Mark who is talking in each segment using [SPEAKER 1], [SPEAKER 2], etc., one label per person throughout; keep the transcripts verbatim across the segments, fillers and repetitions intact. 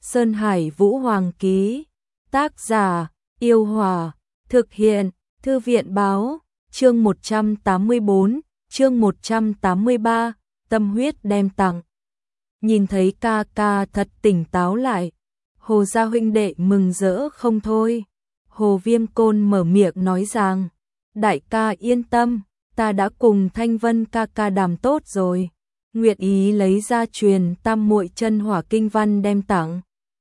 [SPEAKER 1] Sơn Hải Vũ Hoàng ký. Tác giả, Yêu Hòa. Thực hiện, Thư viện báo. Chương một trăm tám mươi bốn, chương một trăm tám mươi ba, tâm huyết đem tặng. Nhìn thấy ca ca thật tỉnh táo lại, Hồ gia huynh đệ mừng rỡ không thôi. Hồ Viêm Côn mở miệng nói rằng, đại ca yên tâm, ta đã cùng Thanh Vân ca ca đàm tốt rồi. Nguyệt ý lấy ra truyền tam muội chân hỏa kinh văn đem tặng.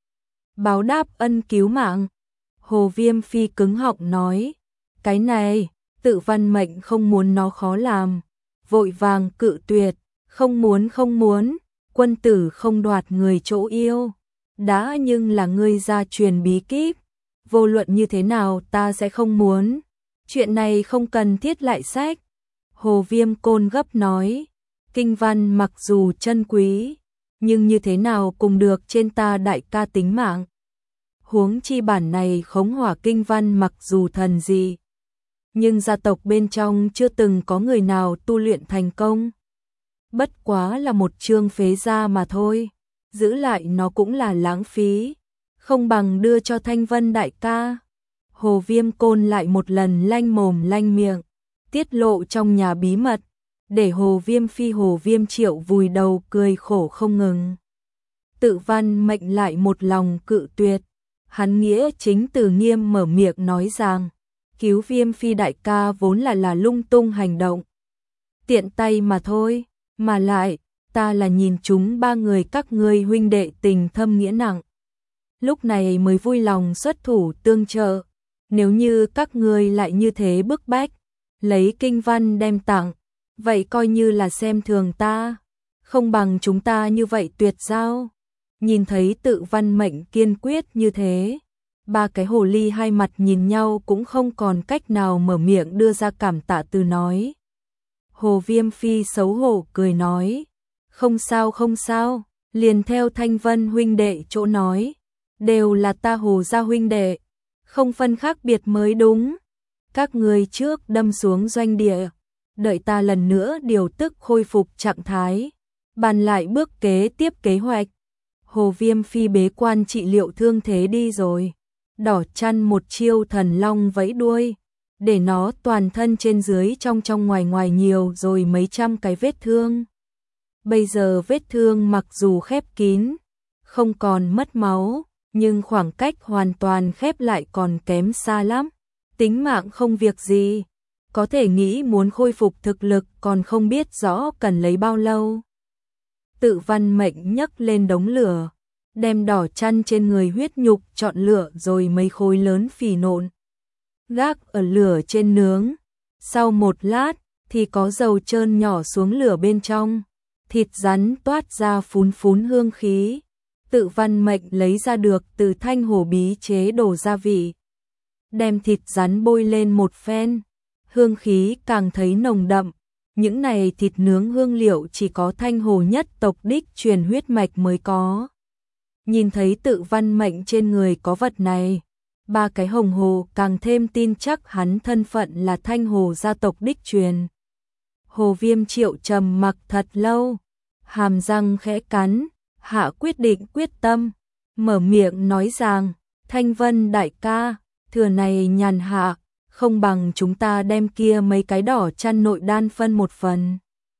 [SPEAKER 1] Báo đáp ân cứu mạng. Hồ Viêm Phi cứng họng nói, cái này, Tự Văn mệnh không muốn nó khó làm. Vội vàng cự tuyệt, không muốn không muốn, quân tử không đoạt người chỗ yêu. Đã nhưng là ngươi gia truyền bí kíp, vô luận như thế nào ta sẽ không muốn. Chuyện này không cần thiết lại sách. Hồ Viêm Côn gấp nói, kinh văn mặc dù chân quý, nhưng như thế nào cùng được trên ta đại ca tính mạng. Huống chi bản này khống hỏa kinh văn mặc dù thần dị, nhưng gia tộc bên trong chưa từng có người nào tu luyện thành công. Bất quá là một chương phế gia mà thôi, giữ lại nó cũng là lãng phí, không bằng đưa cho Thanh Vân đại ca. Hồ Viêm Côn lại một lần lanh mồm lanh miệng, tiết lộ trong nhà bí mật, để Hồ Viêm Phi Hồ Viêm Triệu vùi đầu cười khổ không ngừng. Tự Văn mệnh lại một lòng cự tuyệt, hắn nghĩa chính từ nghiêm mở miệng nói rằng, cứu Viêm Phi đại ca vốn là là lung tung hành động, tiện tay mà thôi, mà lại, ta là nhìn chúng ba người các ngươi huynh đệ tình thâm nghĩa nặng. Lúc này mới vui lòng xuất thủ tương trợ, nếu như các ngươi lại như thế bức bách, lấy kinh văn đem tặng, vậy coi như là xem thường ta, không bằng chúng ta như vậy tuyệt giao. Nhìn thấy Tự Văn mệnh kiên quyết như thế, ba cái hồ ly hai mặt nhìn nhau cũng không còn cách nào mở miệng đưa ra cảm tạ từ nói. Hồ Viêm Phi xấu hổ cười nói, không sao không sao, liền theo Thanh Vân huynh đệ chỗ nói, đều là ta Hồ gia huynh đệ, không phân khác biệt mới đúng. Các ngươi trước đâm xuống doanh địa, đợi ta lần nữa điều tức khôi phục trạng thái, bàn lại bước kế tiếp kế hoạch. Hồ Viêm Phi bế quan trị liệu thương thế đi rồi, đỏ chăn một chiêu thần long vẫy đuôi, để nó toàn thân trên dưới trong trong ngoài ngoài nhiều rồi mấy trăm cái vết thương. Bây giờ vết thương mặc dù khép kín, không còn mất máu, nhưng khoảng cách hoàn toàn khép lại còn kém xa lắm. Tính mạng không việc gì, có thể nghĩ muốn khôi phục thực lực còn không biết rõ cần lấy bao lâu. Tự Văn mệnh nhấc lên đống lửa, đem đỏ chăn trên người huyết nhục chọn lựa rồi mấy khối lớn phì nộn, gác ở lửa trên nướng. Sau một lát thì có dầu trơn nhỏ xuống lửa bên trong, thịt rắn toát ra phún phún hương khí. Tự Văn mệnh lấy ra được từ thanh hồ bí chế đồ gia vị, đem thịt rắn bôi lên một phen, hương khí càng thấy nồng đậm. Những này thịt nướng hương liệu chỉ có Thanh Hồ nhất tộc đích truyền huyết mạch mới có. Nhìn thấy Tự Văn mệnh trên người có vật này, ba cái hồng hồ càng thêm tin chắc hắn thân phận là Thanh Hồ gia tộc đích truyền. Hồ Viêm Triệu trầm mặc thật lâu, hàm răng khẽ cắn, hạ quyết định quyết tâm, mở miệng nói rằng, Thanh Vân đại ca, thừa này nhàn hạ, không bằng chúng ta đem kia mấy cái đỏ chăn nội đan phân một phần.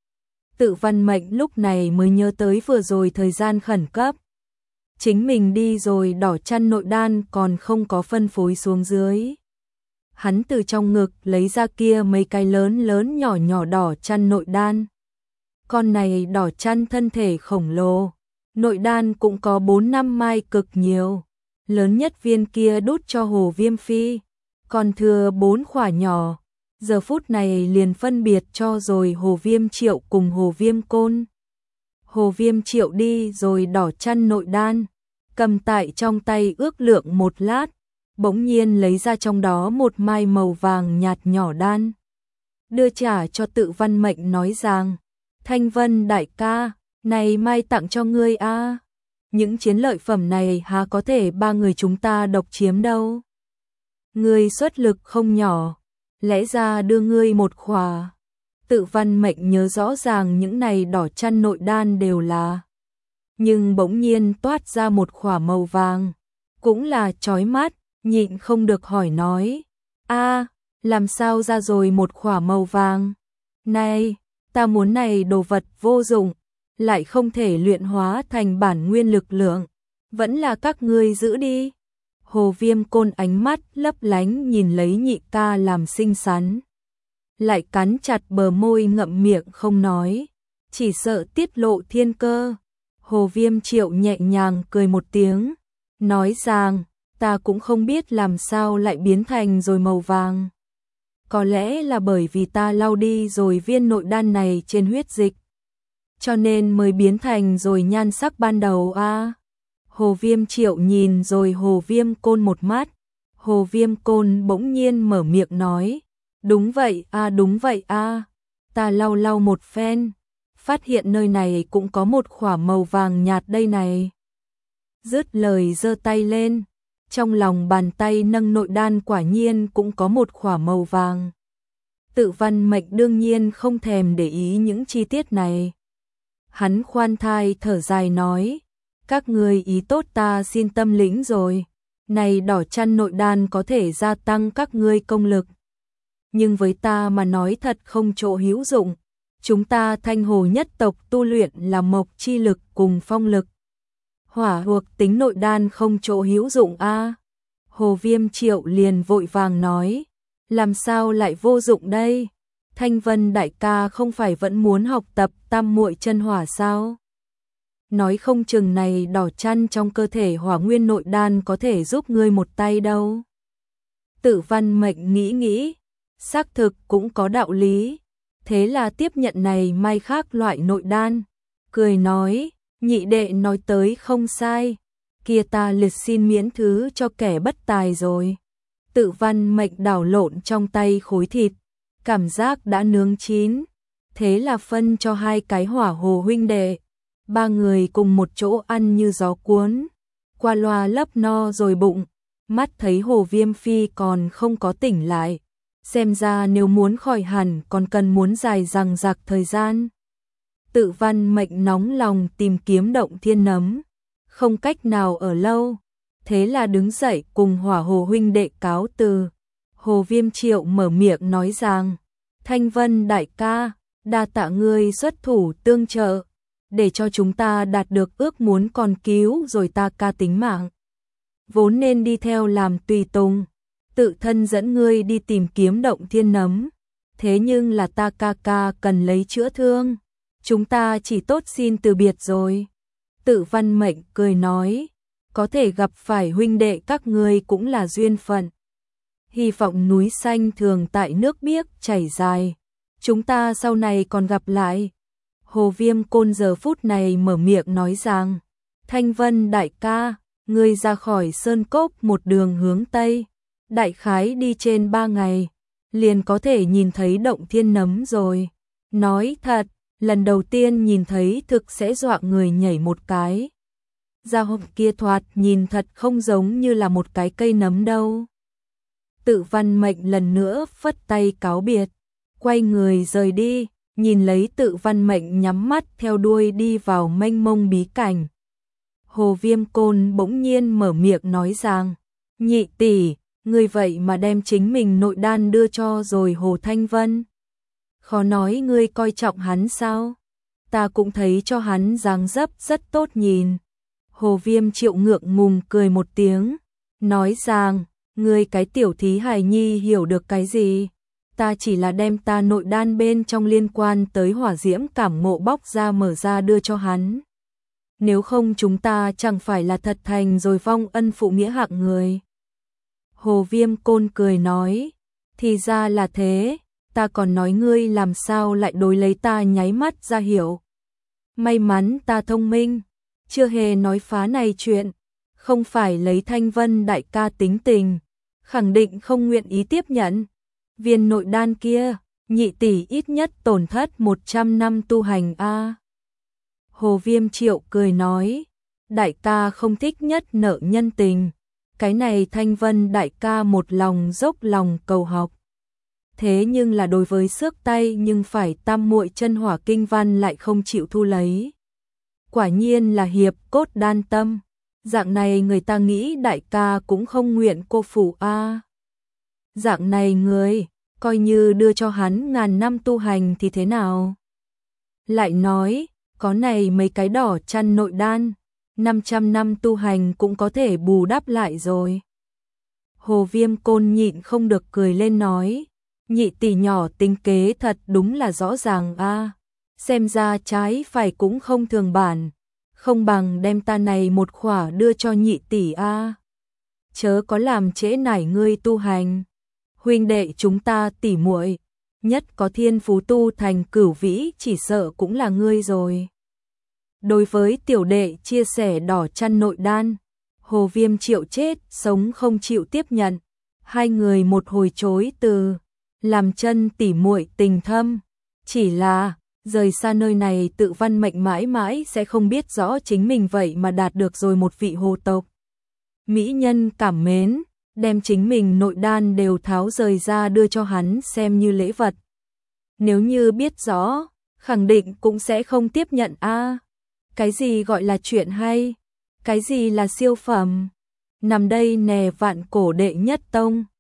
[SPEAKER 1] Tự Văn mệnh lúc này mới nhớ tới vừa rồi thời gian khẩn cấp, chính mình đi rồi đỏ chăn nội đan còn không có phân phối xuống dưới. Hắn từ trong ngực lấy ra kia mấy cái lớn lớn nhỏ nhỏ đỏ chăn nội đan. Con này đỏ chăn thân thể khổng lồ, nội đan cũng có bốn năm mai cực nhiều, lớn nhất viên kia đút cho Hồ Viêm Phi, còn thừa bốn khỏa nhỏ, giờ phút này liền phân biệt cho rồi Hồ Viêm Triệu cùng Hồ Viêm Côn. Hồ Viêm Triệu đi rồi đỏ chăn nội đan, cầm tại trong tay ước lượng một lát, bỗng nhiên lấy ra trong đó một mai màu vàng nhạt nhỏ đan, đưa trả cho Tự Văn mệnh nói rằng, Thanh Vân đại ca, này mai tặng cho ngươi a. Những chiến lợi phẩm này há có thể ba người chúng ta độc chiếm đâu. Ngươi xuất lực không nhỏ, lẽ ra đưa ngươi một khỏa. Tự Văn mệnh nhớ rõ ràng những này đỏ chăn nội đan đều là nhưng bỗng nhiên toát ra một khỏa màu vàng, cũng là chói mắt, nhịn không được hỏi nói, a, làm sao ra rồi một khỏa màu vàng? Này, ta muốn này đồ vật vô dụng, lại không thể luyện hóa thành bản nguyên lực lượng, vẫn là các ngươi giữ đi. Hồ Viêm Côn ánh mắt lấp lánh nhìn lấy nhị ca làm xinh xắn, lại cắn chặt bờ môi ngậm miệng không nói, chỉ sợ tiết lộ thiên cơ. Hồ Viêm Triệu nhẹ nhàng cười một tiếng, nói rằng, ta cũng không biết làm sao lại biến thành rồi màu vàng. Có lẽ là bởi vì ta lau đi rồi viên nội đan này trên huyết dịch, cho nên mới biến thành rồi nhan sắc ban đầu a. À, Hồ Viêm Triệu nhìn rồi Hồ Viêm Côn một mắt, Hồ Viêm Côn bỗng nhiên mở miệng nói, đúng vậy a, à, đúng vậy a, à. Ta lau lau một phen, phát hiện nơi này cũng có một khỏa màu vàng nhạt đây này. Dứt lời giơ tay lên, trong lòng bàn tay nâng nội đan quả nhiên cũng có một khỏa màu vàng. Tự Văn Mệnh đương nhiên không thèm để ý những chi tiết này. Hắn khoan thai thở dài nói, các ngươi ý tốt ta xin tâm lĩnh rồi, này đỏ chăn nội đan có thể gia tăng các ngươi công lực. Nhưng với ta mà nói thật không chỗ hữu dụng, chúng ta Thanh Hồ nhất tộc tu luyện là mộc chi lực cùng phong lực. Hỏa thuộc tính nội đan không chỗ hữu dụng a. À. Hồ Viêm Triệu liền vội vàng nói, làm sao lại vô dụng đây? Thanh Vân đại ca không phải vẫn muốn học tập tam muội chân hỏa sao? Nói không chừng này đỏ chăn trong cơ thể hỏa nguyên nội đan có thể giúp ngươi một tay đâu. Tự Văn Mệnh nghĩ nghĩ, xác thực cũng có đạo lý, thế là tiếp nhận này may khác loại nội đan, cười nói, nhị đệ nói tới không sai, kia ta liệt xin miễn thứ cho kẻ bất tài rồi. Tự Văn Mệnh đảo lộn trong tay khối thịt, cảm giác đã nướng chín, thế là phân cho hai cái hỏa hồ huynh đệ, ba người cùng một chỗ ăn như gió cuốn, qua loa lấp no rồi bụng, mắt thấy Hồ Viêm Phi còn không có tỉnh lại, xem ra nếu muốn khỏi hẳn còn cần muốn dài dằng dặc thời gian. Tự Văn Mệnh nóng lòng tìm kiếm động thiên nấm, không cách nào ở lâu, thế là đứng dậy cùng hỏa hồ huynh đệ cáo từ. Hồ Viêm Triệu mở miệng nói rằng, Thanh Vân đại ca, đa tạ ngươi xuất thủ tương trợ, để cho chúng ta đạt được ước muốn còn cứu rồi ta ca tính mạng. Vốn nên đi theo làm tùy tùng, tự thân dẫn ngươi đi tìm kiếm động thiên nấm, thế nhưng là ta ca ca cần lấy chữa thương, chúng ta chỉ tốt xin từ biệt rồi. Tự Văn Mệnh cười nói, có thể gặp phải huynh đệ các ngươi cũng là duyên phận. Hy vọng núi xanh thường tại nước biếc chảy dài, chúng ta sau này còn gặp lại. Hồ Viêm Côn giờ phút này mở miệng nói rằng, Thanh Vân đại ca, ngươi ra khỏi sơn cốc một đường hướng Tây, đại khái đi trên ba ngày, liền có thể nhìn thấy động thiên nấm rồi. Nói thật, lần đầu tiên nhìn thấy thực sẽ dọa người nhảy một cái. Gia hộp kia thoạt nhìn thật không giống như là một cái cây nấm đâu. Tự Văn Mệnh lần nữa phất tay cáo biệt, quay người rời đi, nhìn lấy Tự Văn Mệnh nhắm mắt theo đuôi đi vào mênh mông bí cảnh. Hồ Viêm Côn bỗng nhiên mở miệng nói rằng, nhị tỷ, ngươi vậy mà đem chính mình nội đan đưa cho rồi Hồ Thanh Vân. Khó nói ngươi coi trọng hắn sao? Ta cũng thấy cho hắn dáng dấp rất tốt nhìn. Hồ Viêm Triệu ngượng ngùng cười một tiếng, nói rằng, ngươi cái tiểu thí hài nhi hiểu được cái gì? Ta chỉ là đem ta nội đan bên trong liên quan tới hỏa diễm cảm ngộ bóc ra mở ra đưa cho hắn. Nếu không chúng ta chẳng phải là thật thành rồi vong ân phụ nghĩa hạng người. Hồ Viêm Côn cười nói, thì ra là thế, ta còn nói ngươi làm sao lại đối lấy ta nháy mắt ra hiểu. May mắn ta thông minh, chưa hề nói phá này chuyện, không phải lấy Thanh Vân đại ca tính tình, khẳng định không nguyện ý tiếp nhận. Viên nội đan kia, nhị tỷ ít nhất tổn thất một trăm năm tu hành a. Hồ Viêm Triệu cười nói, đại ca không thích nhất nợ nhân tình, cái này Thanh Vân đại ca một lòng dốc lòng cầu học. Thế nhưng là đối với xước tay nhưng phải tam muội chân hỏa kinh văn lại không chịu thu lấy. quả nhiên là hiệp cốt đan tâm, dạng này người ta nghĩ đại ca cũng không nguyện cô phụ a. Dạng này người, coi như đưa cho hắn ngàn năm tu hành thì thế nào? Lại nói, có này mấy cái đỏ chăn nội đan, năm trăm năm tu hành cũng có thể bù đắp lại rồi. Hồ Viêm Côn nhịn không được cười lên nói, nhị tỷ nhỏ tính kế thật đúng là rõ ràng a. Xem ra trái phải cũng không thường bản, không bằng đem ta này một khỏa đưa cho nhị tỷ a. Chớ có làm trễ nải ngươi tu hành. Huynh đệ chúng ta tỉ muội, nhất có thiên phú tu thành cửu vĩ chỉ sợ cũng là ngươi rồi. Đối với tiểu đệ chia sẻ đỏ chăn nội đan, Hồ Viêm chịu chết sống không chịu tiếp nhận. Hai người một hồi chối từ, làm chân tỉ muội tình thâm, chỉ là rời xa nơi này tự văn mệnh mãi mãi sẽ không biết rõ chính mình vậy mà đạt được rồi một vị hồ tộc. Mỹ nhân cảm mến, đem chính mình nội đan đều tháo rời ra đưa cho hắn xem như lễ vật. Nếu như biết rõ, khẳng định cũng sẽ không tiếp nhận a. Cái gì gọi là chuyện hay? Cái gì là siêu phẩm? Nằm đây nè vạn cổ đệ nhất tông.